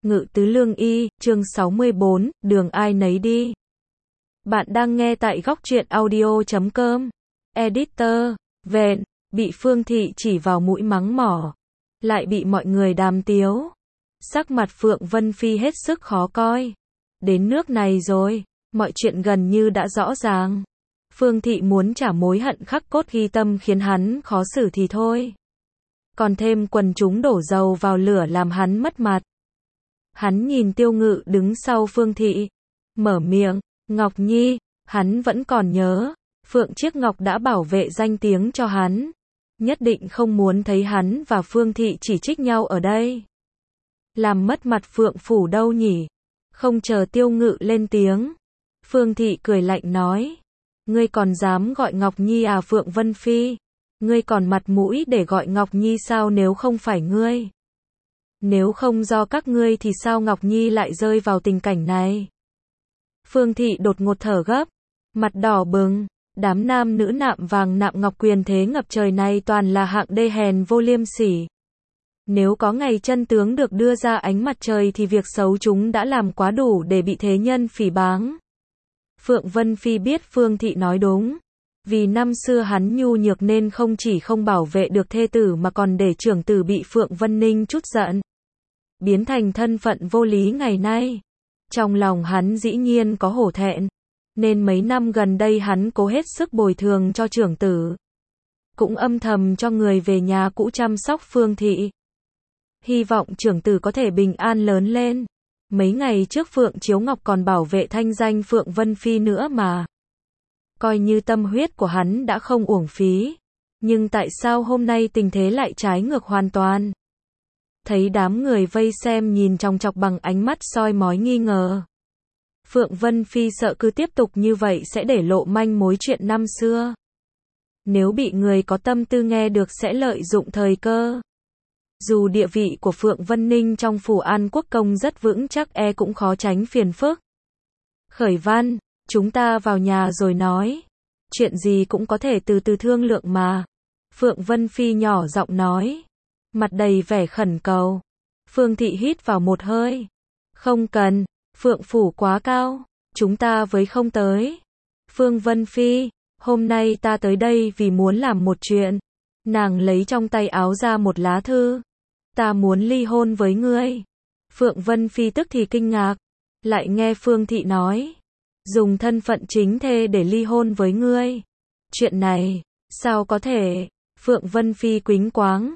Ngự tứ lương y, chương 64, đường ai nấy đi. Bạn đang nghe tại góc truyện audio.com. Editor, vện, bị Phương Thị chỉ vào mũi mắng mỏ. Lại bị mọi người đàm tiếu. Sắc mặt Phượng Vân Phi hết sức khó coi. Đến nước này rồi, mọi chuyện gần như đã rõ ràng. Phương Thị muốn trả mối hận khắc cốt ghi tâm khiến hắn khó xử thì thôi. Còn thêm quần chúng đổ dầu vào lửa làm hắn mất mặt. Hắn nhìn Tiêu Ngự đứng sau Phương Thị, mở miệng, Ngọc Nhi, hắn vẫn còn nhớ, Phượng Chiếc Ngọc đã bảo vệ danh tiếng cho hắn, nhất định không muốn thấy hắn và Phương Thị chỉ trích nhau ở đây. Làm mất mặt Phượng Phủ đâu nhỉ? Không chờ Tiêu Ngự lên tiếng, Phương Thị cười lạnh nói, ngươi còn dám gọi Ngọc Nhi à Phượng Vân Phi? Ngươi còn mặt mũi để gọi Ngọc Nhi sao nếu không phải ngươi? Nếu không do các ngươi thì sao Ngọc Nhi lại rơi vào tình cảnh này? Phương Thị đột ngột thở gấp, mặt đỏ bừng, đám nam nữ nạm vàng nạm ngọc quyền thế ngập trời này toàn là hạng đê hèn vô liêm sỉ. Nếu có ngày chân tướng được đưa ra ánh mặt trời thì việc xấu chúng đã làm quá đủ để bị thế nhân phỉ báng. Phượng Vân Phi biết Phương Thị nói đúng. Vì năm xưa hắn nhu nhược nên không chỉ không bảo vệ được thê tử mà còn để trưởng tử bị Phượng Vân Ninh trút giận, biến thành thân phận vô lý ngày nay. Trong lòng hắn dĩ nhiên có hổ thẹn, nên mấy năm gần đây hắn cố hết sức bồi thường cho trưởng tử, cũng âm thầm cho người về nhà cũ chăm sóc Phương Thị. Hy vọng trưởng tử có thể bình an lớn lên. Mấy ngày trước Phượng Chiếu Ngọc còn bảo vệ thanh danh Phượng Vân Phi nữa mà. Coi như tâm huyết của hắn đã không uổng phí. Nhưng tại sao hôm nay tình thế lại trái ngược hoàn toàn? Thấy đám người vây xem nhìn chòng chọc bằng ánh mắt soi mói nghi ngờ. Phượng Vân Phi sợ cứ tiếp tục như vậy sẽ để lộ manh mối chuyện năm xưa. Nếu bị người có tâm tư nghe được sẽ lợi dụng thời cơ. Dù địa vị của Phượng Vân Ninh trong phủ An Quốc Công rất vững chắc cũng khó tránh phiền phức. Khởi Văn, chúng ta vào nhà rồi nói. Chuyện gì cũng có thể từ từ thương lượng mà. Phượng Vân Phi nhỏ giọng nói. Mặt đầy vẻ khẩn cầu. Phương Thị hít vào một hơi. Không cần, Phượng Phủ quá cao. Chúng ta với không tới. Phương Vân Phi, hôm nay ta tới đây vì muốn làm một chuyện. Nàng lấy trong tay áo ra một lá thư. Ta muốn ly hôn với ngươi. Phượng Vân Phi tức thì kinh ngạc. Lại nghe Phương Thị nói. Dùng thân phận chính thê để ly hôn với ngươi. Chuyện này, sao có thể? Phượng Vân Phi quýnh quáng.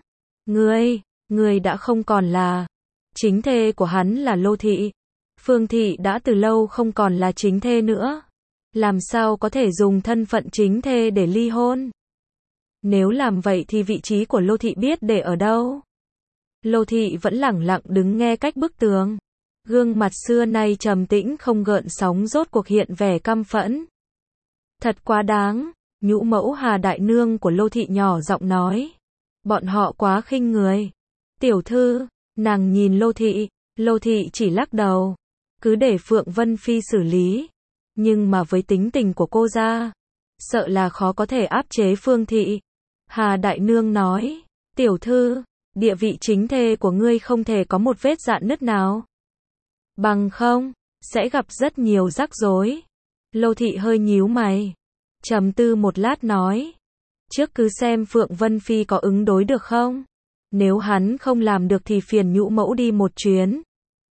Ngươi đã không còn là chính thê của hắn là Lô Thị. Phương Thị đã từ lâu không còn là chính thê nữa. Làm sao có thể dùng thân phận chính thê để ly hôn? Nếu làm vậy thì vị trí của Lô Thị biết để ở đâu? Lô Thị vẫn lẳng lặng đứng nghe cách bức tường. Gương mặt xưa nay trầm tĩnh không gợn sóng rốt cuộc hiện vẻ căm phẫn. Thật quá đáng, nhũ mẫu Hà Đại Nương của Lô Thị nhỏ giọng nói. Bọn họ quá khinh người. Tiểu thư, nàng nhìn Lô Thị chỉ lắc đầu. Cứ để Phượng Vân Phi xử lý. Nhưng mà với tính tình của cô ra, sợ là khó có thể áp chế Phương Thị. Hà Đại Nương nói, tiểu thư, địa vị chính thê của ngươi không thể có một vết rạn nứt nào. Bằng không, sẽ gặp rất nhiều rắc rối. Lô Thị hơi nhíu mày. Trầm tư một lát nói. Trước cứ xem Phượng Vân Phi có ứng đối được không? Nếu hắn không làm được thì phiền nhũ mẫu đi một chuyến.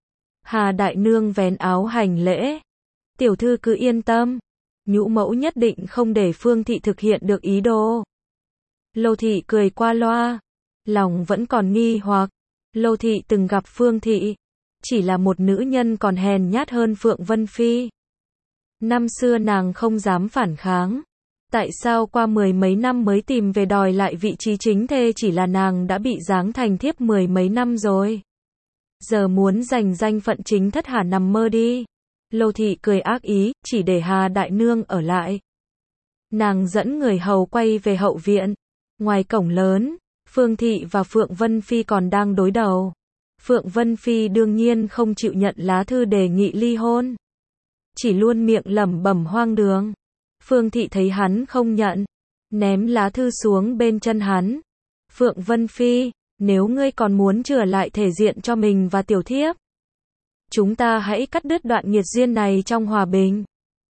Hà Đại Nương vén áo hành lễ. Tiểu thư cứ yên tâm. Nhũ mẫu nhất định không để Phương Thị thực hiện được ý đồ. Lô Thị cười qua loa. Lòng vẫn còn nghi hoặc. Lô Thị từng gặp Phương Thị. Chỉ là một nữ nhân còn hèn nhát hơn Phượng Vân Phi. Năm xưa nàng không dám phản kháng. Tại sao qua mười mấy năm mới tìm về đòi lại vị trí chính thê chỉ là nàng đã bị giáng thành thiếp mười mấy năm rồi. Giờ muốn giành danh phận chính thất hả nằm mơ đi. Lô Thị cười ác ý, chỉ để Hà Đại Nương ở lại. Nàng dẫn người hầu quay về hậu viện. Ngoài cổng lớn, Phương Thị và Phượng Vân Phi còn đang đối đầu. Phượng Vân Phi đương nhiên không chịu nhận lá thư đề nghị ly hôn. Chỉ luôn miệng lẩm bẩm hoang đường. Phương Thị thấy hắn không nhận, ném lá thư xuống bên chân hắn. Phượng Vân Phi, nếu ngươi còn muốn chừa lại thể diện cho mình và tiểu thiếp, chúng ta hãy cắt đứt đoạn nghiệt duyên này trong hòa bình.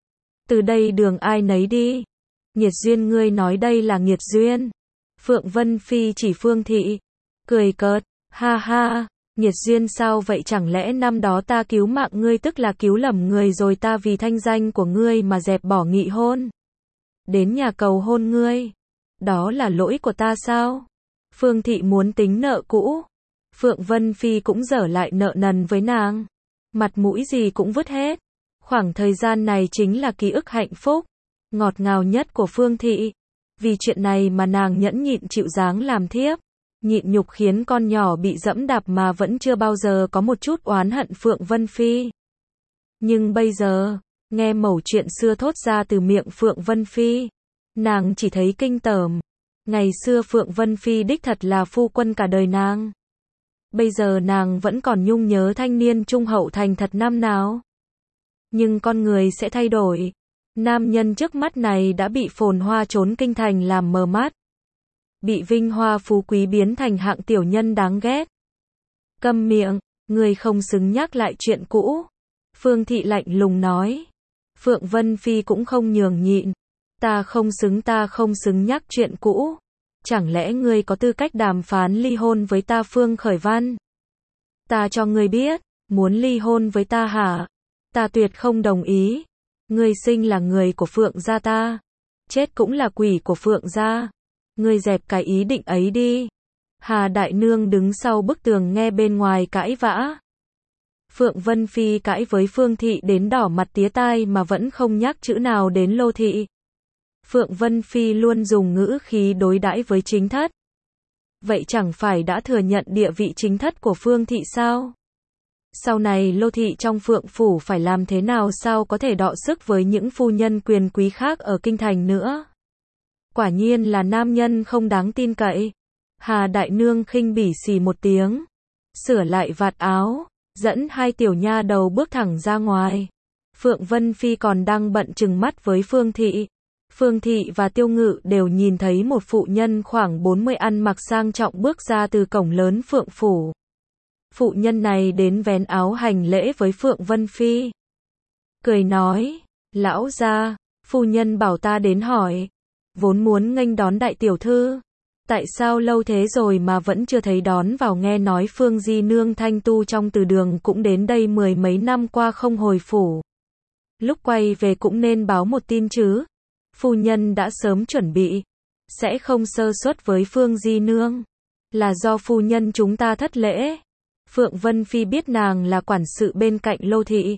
Từ đây đường ai nấy đi. Nghiệt duyên ngươi nói đây là nghiệt duyên. Phượng Vân Phi chỉ Phương Thị. Cười cợt, ha ha, nghiệt duyên sao vậy, chẳng lẽ năm đó ta cứu mạng ngươi tức là cứu lầm người rồi, ta vì thanh danh của ngươi mà dẹp bỏ nghị hôn. Đến nhà cầu hôn ngươi. Đó là lỗi của ta sao? Phương Thị muốn tính nợ cũ. Phượng Vân Phi cũng dở lại nợ nần với nàng. Mặt mũi gì cũng vứt hết. Khoảng thời gian này chính là ký ức hạnh phúc, ngọt ngào nhất của Phương Thị. Vì chuyện này mà nàng nhẫn nhịn chịu dáng làm thiếp. Nhịn nhục khiến con nhỏ bị dẫm đạp mà vẫn chưa bao giờ có một chút oán hận Phượng Vân Phi. Nhưng bây giờ, nghe mẩu chuyện xưa thốt ra từ miệng Phượng Vân Phi, nàng chỉ thấy kinh tởm. Ngày xưa Phượng Vân Phi đích thật là phu quân cả đời nàng. Bây giờ nàng vẫn còn nhung nhớ thanh niên trung hậu thành thật năm nào. Nhưng con người sẽ thay đổi. Nam nhân trước mắt này đã bị phồn hoa trốn kinh thành làm mờ mắt. Bị vinh hoa phú quý biến thành hạng tiểu nhân đáng ghét. Câm miệng, người không xứng nhắc lại chuyện cũ. Phương Thị lạnh lùng nói. Phượng Vân Phi cũng không nhường nhịn. Ta không xứng nhắc chuyện cũ. Chẳng lẽ ngươi có tư cách đàm phán ly hôn với ta Phương Khởi Văn? Ta cho ngươi biết, muốn ly hôn với ta hả? Ta tuyệt không đồng ý. Ngươi sinh là người của Phượng gia ta. Chết cũng là quỷ của Phượng gia. Ngươi dẹp cái ý định ấy đi. Hà Đại Nương đứng sau bức tường nghe bên ngoài cãi vã. Phượng Vân Phi cãi với Phương Thị đến đỏ mặt tía tai mà vẫn không nhắc chữ nào đến Lô Thị. Phượng Vân Phi luôn dùng ngữ khí đối đãi với chính thất. Vậy chẳng phải đã thừa nhận địa vị chính thất của Phương Thị sao? Sau này Lô Thị trong Phượng Phủ phải làm thế nào sao có thể đọ sức với những phu nhân quyền quý khác ở kinh thành nữa? Quả nhiên là nam nhân không đáng tin cậy. Hà Đại Nương khinh bỉ xì một tiếng, sửa lại vạt áo, dẫn hai tiểu nha đầu bước thẳng ra ngoài. Phượng Vân Phi còn đang bận trừng mắt với Phương Thị. Phương Thị và Tiêu Ngự đều nhìn thấy một phụ nhân khoảng 40 ăn mặc sang trọng bước ra từ cổng lớn Phượng Phủ. Phụ nhân này đến vén áo hành lễ với Phượng Vân Phi. Cười nói, lão gia, phu nhân bảo ta đến hỏi. Vốn muốn nghênh đón đại tiểu thư. Tại sao lâu thế rồi mà vẫn chưa thấy đón vào, nghe nói Phương Di Nương thanh tu trong từ đường cũng đến đây 10 mấy năm qua không hồi phủ. Lúc quay về cũng nên báo một tin chứ. Phu nhân đã sớm chuẩn bị. Sẽ không sơ suất với Phương Di Nương. Là do phu nhân chúng ta thất lễ. Phượng Vân Phi biết nàng là quản sự bên cạnh Lô Thị.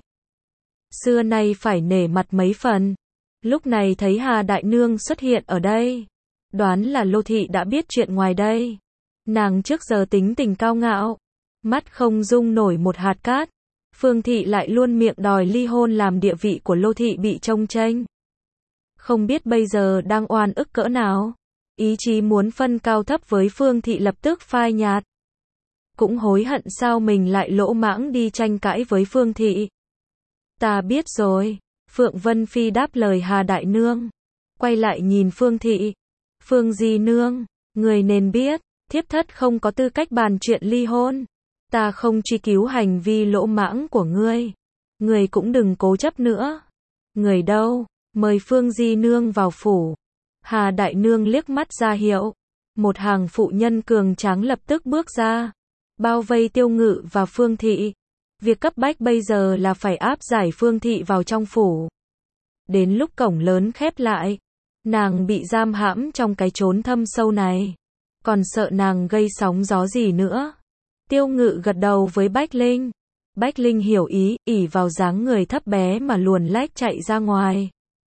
Xưa nay phải nể mặt mấy phần. Lúc này thấy Hà Đại Nương xuất hiện ở đây. Đoán là Lô Thị đã biết chuyện ngoài đây. Nàng trước giờ tính tình cao ngạo. Mắt không dung nổi một hạt cát. Phương Thị lại luôn miệng đòi ly hôn làm địa vị của Lô Thị bị chông chênh. Không biết bây giờ đang oan ức cỡ nào. Ý chí muốn phân cao thấp với Phương Thị lập tức phai nhạt. Cũng hối hận sao mình lại lỗ mãng đi tranh cãi với Phương Thị. Ta biết rồi. Phượng Vân Phi đáp lời Hà Đại Nương. Quay lại nhìn Phương Thị. Phương Di Nương, người nên biết, thiếp thất không có tư cách bàn chuyện ly hôn. Ta không truy cứu hành vi lỗ mãng của ngươi. Người cũng đừng cố chấp nữa. Người đâu? Mời Phương Di Nương vào phủ. Hà Đại Nương liếc mắt ra hiệu. Một hàng phụ nhân cường tráng lập tức bước ra. Bao vây Tiêu Ngự và Phương Thị. Việc cấp bách bây giờ là phải áp giải Phương Thị vào trong phủ. Đến lúc cổng lớn khép lại, nàng bị giam hãm trong cái chốn thâm sâu này. Còn sợ nàng gây sóng gió gì nữa. Tiêu Ngự gật đầu với Bách Linh. Bách Linh hiểu ý, ỷ vào dáng người thấp bé mà luồn lách chạy ra ngoài.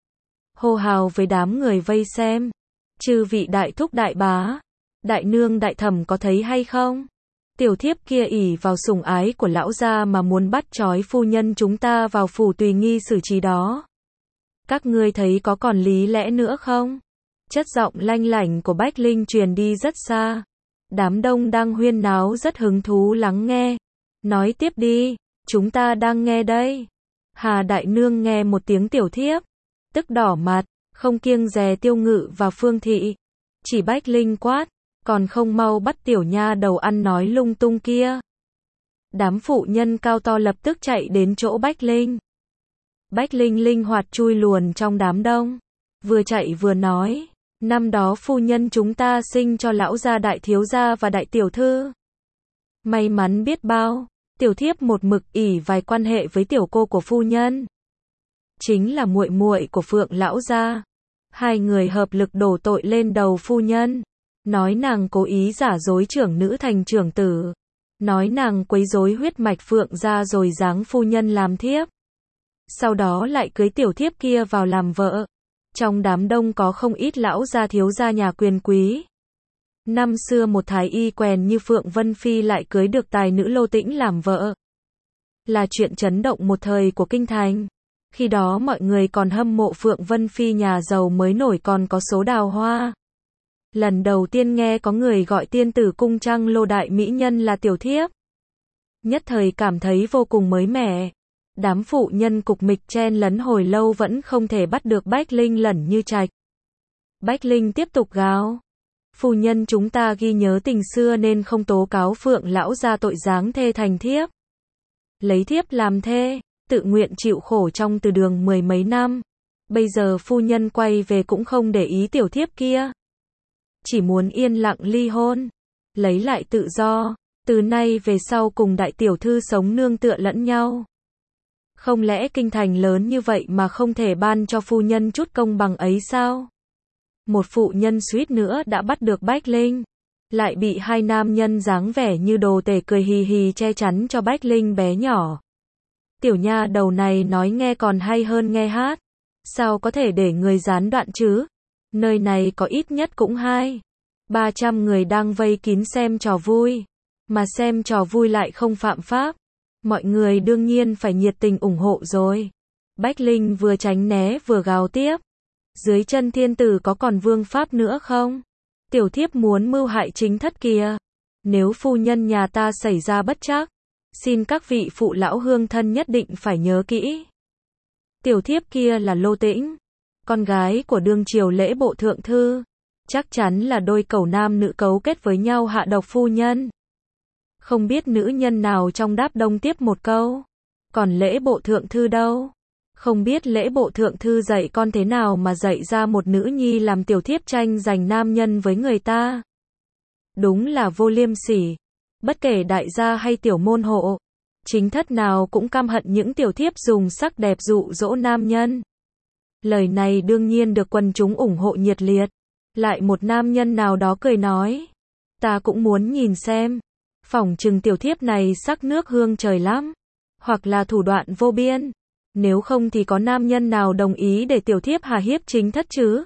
Hô hào với đám người vây xem. Chư vị đại thúc đại bá, đại nương đại thẩm có thấy hay không? Tiểu thiếp kia ỷ vào sủng ái của lão gia mà muốn bắt trói phu nhân chúng ta vào phủ tùy nghi xử trí đó. Các ngươi thấy có còn lý lẽ nữa không? Chất giọng lanh lảnh của Bách Linh truyền đi rất xa. Đám đông đang huyên náo rất hứng thú lắng nghe. Nói tiếp đi, chúng ta đang nghe đây. Hà Đại Nương nghe một tiếng tiểu thiếp, tức đỏ mặt, không kiêng dè Tiêu Ngự và Phương Thị. Chỉ Bách Linh quát, còn không mau bắt tiểu nha đầu ăn nói lung tung kia. Đám phụ nhân cao to lập tức chạy đến chỗ Bách Linh. Bách Linh linh hoạt chui luồn trong đám đông, vừa chạy vừa nói, năm đó phu nhân chúng ta sinh cho lão gia đại thiếu gia và đại tiểu thư. May mắn biết bao, tiểu thiếp một mực ỷ vài quan hệ với tiểu cô của phu nhân. Chính là muội muội của Phượng lão gia. Hai người hợp lực đổ tội lên đầu phu nhân. Nói nàng cố ý giả dối trưởng nữ thành trưởng tử. Nói nàng quấy rối huyết mạch Phượng gia rồi giáng phu nhân làm thiếp. Sau đó lại cưới tiểu thiếp kia vào làm vợ. Trong đám đông có không ít lão gia thiếu gia nhà quyền quý. Năm xưa một thái y quèn như Phượng Vân Phi lại cưới được tài nữ Lô Tĩnh làm vợ. Là chuyện chấn động một thời của kinh thành. Khi đó mọi người còn hâm mộ Phượng Vân Phi nhà giàu mới nổi còn có số đào hoa. Lần đầu tiên nghe có người gọi tiên tử cung trăng lô đại mỹ nhân là tiểu thiếp. Nhất thời cảm thấy vô cùng mới mẻ. Đám phụ nhân cục mịch chen lấn hồi lâu vẫn không thể bắt được Bách Linh lẩn như trạch. Bách Linh tiếp tục gào. Phu nhân chúng ta ghi nhớ tình xưa nên không tố cáo Phượng lão gia tội giáng thê thành thiếp. Lấy thiếp làm thê, tự nguyện chịu khổ trong từ đường mười mấy năm. Bây giờ phu nhân quay về cũng không để ý tiểu thiếp kia. Chỉ muốn yên lặng ly hôn, lấy lại tự do, từ nay về sau cùng đại tiểu thư sống nương tựa lẫn nhau. Không lẽ kinh thành lớn như vậy mà không thể ban cho phu nhân chút công bằng ấy sao? Một phụ nhân suýt nữa đã bắt được Bách Linh, lại bị hai nam nhân dáng vẻ như đồ tể cười hì hì che chắn cho Bách Linh bé nhỏ. Tiểu nha đầu này nói nghe còn hay hơn nghe hát, sao có thể để người gián đoạn chứ? Nơi này có ít nhất cũng 200-300 người đang vây kín xem trò vui, mà xem trò vui lại không phạm pháp. Mọi người đương nhiên phải nhiệt tình ủng hộ rồi. Bách Linh vừa tránh né vừa gào tiếp. Dưới chân thiên tử có còn vương pháp nữa không? Tiểu thiếp muốn mưu hại chính thất kìa. Nếu phu nhân nhà ta xảy ra bất trắc, xin các vị phụ lão hương thân nhất định phải nhớ kỹ. Tiểu thiếp kia là Lô Tĩnh, con gái của đương triều lễ bộ thượng thư. Chắc chắn là đôi cẩu nam nữ cấu kết với nhau hạ độc phu nhân. Không biết nữ nhân nào trong đáp đông tiếp một câu. Còn lễ bộ thượng thư đâu? Không biết lễ bộ thượng thư dạy con thế nào mà dạy ra một nữ nhi làm tiểu thiếp tranh giành nam nhân với người ta. Đúng là vô liêm sỉ. Bất kể đại gia hay tiểu môn hộ, chính thất nào cũng căm hận những tiểu thiếp dùng sắc đẹp dụ dỗ nam nhân. Lời này đương nhiên được quần chúng ủng hộ nhiệt liệt. Lại một nam nhân nào đó cười nói, ta cũng muốn nhìn xem. Phỏng chừng tiểu thiếp này sắc nước hương trời lắm. Hoặc là thủ đoạn vô biên. Nếu không thì có nam nhân nào đồng ý để tiểu thiếp hà hiếp chính thất chứ?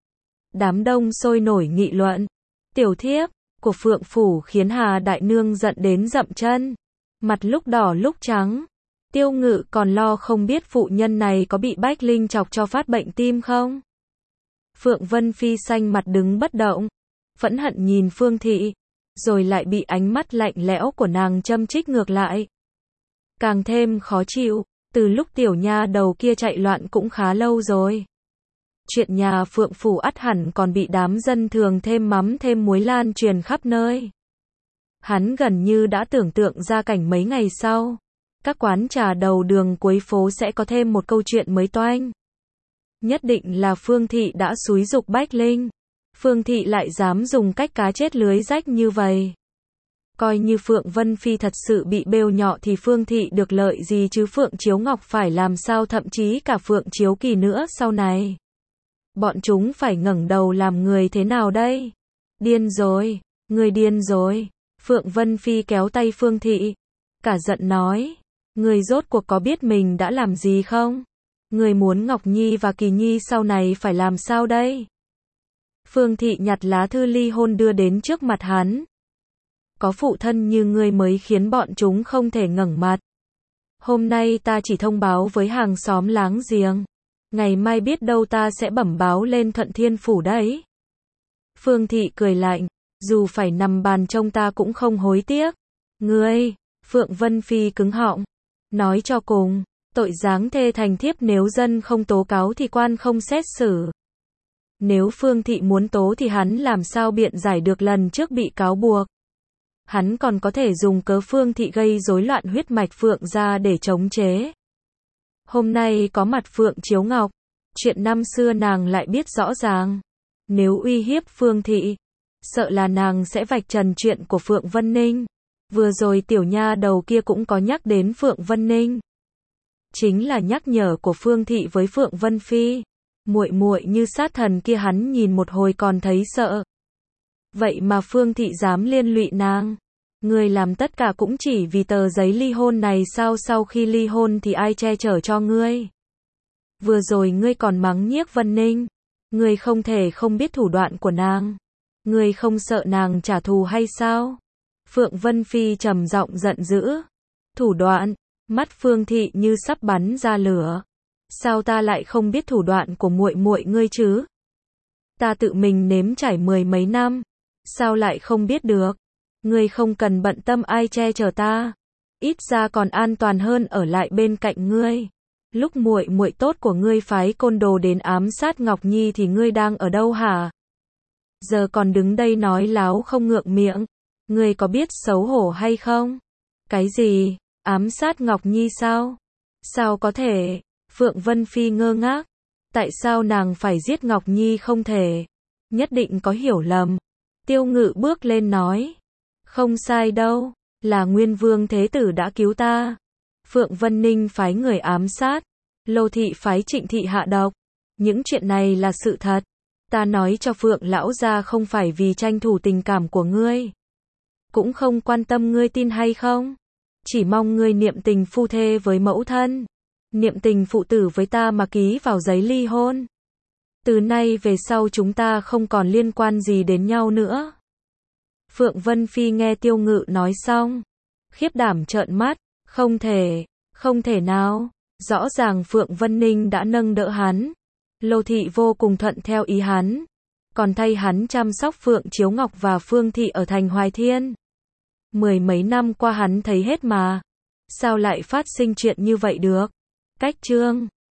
Đám đông sôi nổi nghị luận. Tiểu thiếp của Phượng Phủ khiến Hà Đại Nương giận đến dậm chân. Mặt lúc đỏ lúc trắng. Tiêu Ngự còn lo không biết phụ nhân này có bị Bách Linh chọc cho phát bệnh tim không? Phượng Vân Phi xanh mặt đứng bất động. Phẫn hận nhìn Phương Thị. Rồi lại bị ánh mắt lạnh lẽo của nàng châm chích ngược lại. Càng thêm khó chịu. Từ lúc tiểu nha đầu kia chạy loạn cũng khá lâu rồi. Chuyện nhà Phượng Phủ ắt hẳn còn bị đám dân thường thêm mắm thêm muối lan truyền khắp nơi. Hắn gần như đã tưởng tượng ra cảnh mấy ngày sau. Các quán trà đầu đường cuối phố sẽ có thêm một câu chuyện mới toanh. Nhất định là Phương Thị đã xúi giục Bách Linh. Phương Thị lại dám dùng cách cá chết lưới rách như vậy. Coi như Phượng Vân Phi thật sự bị bêu nhọ thì Phương Thị được lợi gì chứ Phượng Chiếu Ngọc phải làm sao thậm chí cả Phượng Chiếu Kỳ nữa sau này. Bọn chúng phải ngẩng đầu làm người thế nào đây? Điên rồi, người điên rồi. Phượng Vân Phi kéo tay Phương Thị. Cả giận nói, người rốt cuộc có biết mình đã làm gì không? Người muốn Ngọc Nhi và Kỳ Nhi sau này phải làm sao đây? Phương Thị nhặt lá thư ly hôn đưa đến trước mặt hắn. Có phụ thân như ngươi mới khiến bọn chúng không thể ngẩng mặt. Hôm nay ta chỉ thông báo với hàng xóm láng giềng. Ngày mai biết đâu ta sẽ bẩm báo lên Thuận Thiên Phủ đấy. Phương Thị cười lạnh, dù phải nằm bàn trông ta cũng không hối tiếc. Ngươi, Phượng Vân Phi cứng họng. Nói cho cùng, tội giáng thê thành thiếp nếu dân không tố cáo thì quan không xét xử. Nếu Phương Thị muốn tố thì hắn làm sao biện giải được lần trước bị cáo buộc. Hắn còn có thể dùng cớ Phương Thị gây rối loạn huyết mạch Phượng gia để chống chế. Hôm nay có mặt Phượng Chiếu Ngọc, chuyện năm xưa nàng lại biết rõ ràng. Nếu uy hiếp Phương Thị, sợ là nàng sẽ vạch trần chuyện của Phượng Vân Ninh. Vừa rồi tiểu nha đầu kia cũng có nhắc đến Phượng Vân Ninh. Chính là nhắc nhở của Phương Thị với Phượng Vân Phi. Muội muội như sát thần kia hắn nhìn một hồi còn thấy sợ. Vậy mà Phương Thị dám liên lụy nàng. Ngươi làm tất cả cũng chỉ vì tờ giấy ly hôn này sao? Sau khi ly hôn thì ai che chở cho ngươi? Vừa rồi ngươi còn mắng nhiếc Vân Ninh. Ngươi không thể không biết thủ đoạn của nàng. Ngươi không sợ nàng trả thù hay sao? Phượng Vân Phi trầm giọng giận dữ. Thủ đoạn? Mắt Phương Thị như sắp bắn ra lửa. Sao ta lại không biết thủ đoạn của muội muội ngươi chứ? Ta tự mình nếm trải 10 mấy năm, sao lại không biết được? Ngươi không cần bận tâm ai che chở ta, ít ra còn an toàn hơn ở lại bên cạnh ngươi. Lúc muội muội tốt của ngươi phái côn đồ đến ám sát Ngọc Nhi thì ngươi đang ở đâu hả? Giờ còn đứng đây nói láo không ngượng miệng, ngươi có biết xấu hổ hay không? Cái gì? Ám sát Ngọc Nhi sao? Sao có thể? Phượng Vân Phi ngơ ngác. Tại sao nàng phải giết Ngọc Nhi không thể? Nhất định có hiểu lầm. Tiêu Ngự bước lên nói. Không sai đâu, là Nguyên Vương Thế Tử đã cứu ta. Phượng Vân Ninh phái người ám sát. Lô Thị phái Trịnh Thị hạ độc. Những chuyện này là sự thật. Ta nói cho Phượng lão gia không phải vì tranh thủ tình cảm của ngươi. Cũng không quan tâm ngươi tin hay không. Chỉ mong ngươi niệm tình phu thê với mẫu thân. Niệm tình phụ tử với ta mà ký vào giấy ly hôn. Từ nay về sau chúng ta không còn liên quan gì đến nhau nữa. Phượng Vân Phi nghe Tiêu Ngự nói xong, khiếp đảm trợn mắt, không thể nào, rõ ràng Phượng Vân Ninh đã nâng đỡ hắn. Lô Thị vô cùng thuận theo ý hắn, còn thay hắn chăm sóc Phượng Chiếu Ngọc và Phương Thị ở thành Hoài Thiên. 10 mấy năm qua hắn thấy hết mà, sao lại phát sinh chuyện như vậy được? Cách chương